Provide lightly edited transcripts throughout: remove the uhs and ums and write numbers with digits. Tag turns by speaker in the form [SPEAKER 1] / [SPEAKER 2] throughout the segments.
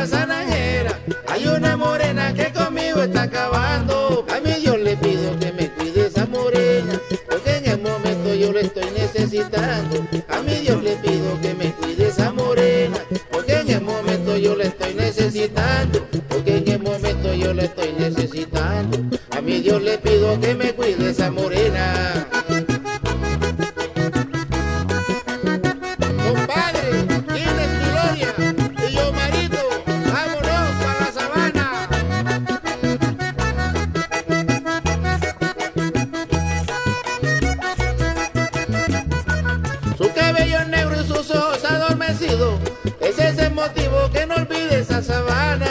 [SPEAKER 1] Sanajera hay una morena que conmigo está acabando. A mi Dios le pido que me cuide esa morena, porque en el momento yo le estoy necesitando. A mi Dios le pido que me cuide esa morena, porque en el momento yo le estoy necesitando. Porque en el momento yo le estoy necesitando. A mi Dios le pido que me cuide esa morena. Su cabello negro y sus ojos adormecidos, ese es el motivo que no olvide esa sabana.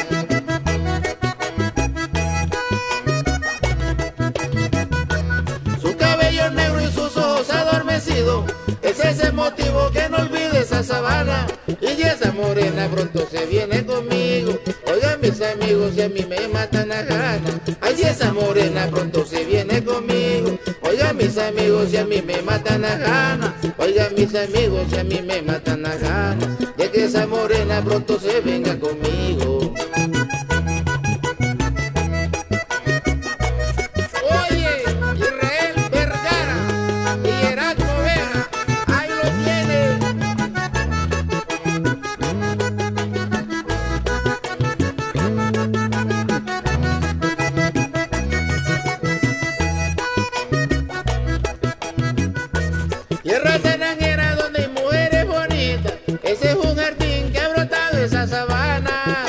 [SPEAKER 1] Su cabello negro y sus ojos adormecidos, ese es el motivo que no olvide esa sabana. Y esa morena pronto se viene conmigo. Oigan mis amigos, si a mí me matan a gana. Ay, si esa morena pronto se viene conmigo. Oigan mis amigos, si a mí me matan a gana. Oigan mis amigos, si a mí me matan a gana de que esa morena pronto se venga conmigo. Oye, Israel Vergara y Erasmo Vega, ahí lo tienen. Tierra Sanajera donde hay mujeres bonitas, ese es un jardín que ha brotado esa sabana.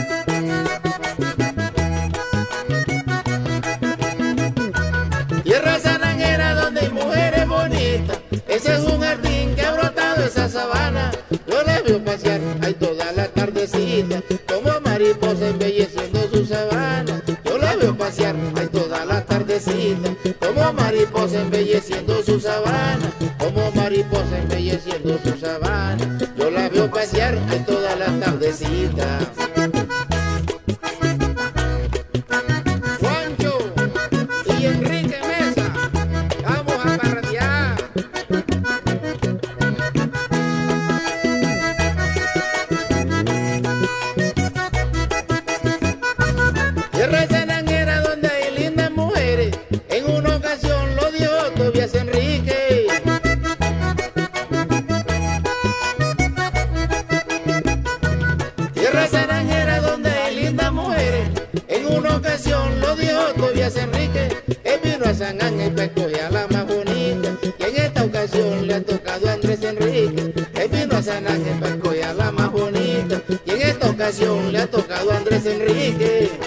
[SPEAKER 1] Tierra Sanajera donde hay mujeres bonitas, ese es un jardín que ha brotado esa sabana. Yo la veo pasear ahí toda la tardecita, como mariposa embelleciendo su sabana. Yo la veo pasear ahí toda la tardecita, como mariposa embelleciendo su sabana. Como mariposa embelleciendo su sabana. Yo la veo pasear ahí toda la tardecita. Juancho y Enrique Mesa, vamos a parrandear. Tierra Sanajera donde hay lindas mujeres, en una ocasión lo dijo Tobias Enrique. Tierra Sanajera donde hay lindas mujeres, en una ocasión lo dijo Tobias Enrique. Él vino a San Ángel para escoger a la más bonita, y en esta ocasión le ha tocado a Andrés Enrique. Él vino a San Ángel para escoger a la más bonita, y en esta ocasión le ha tocado a Andrés Enrique.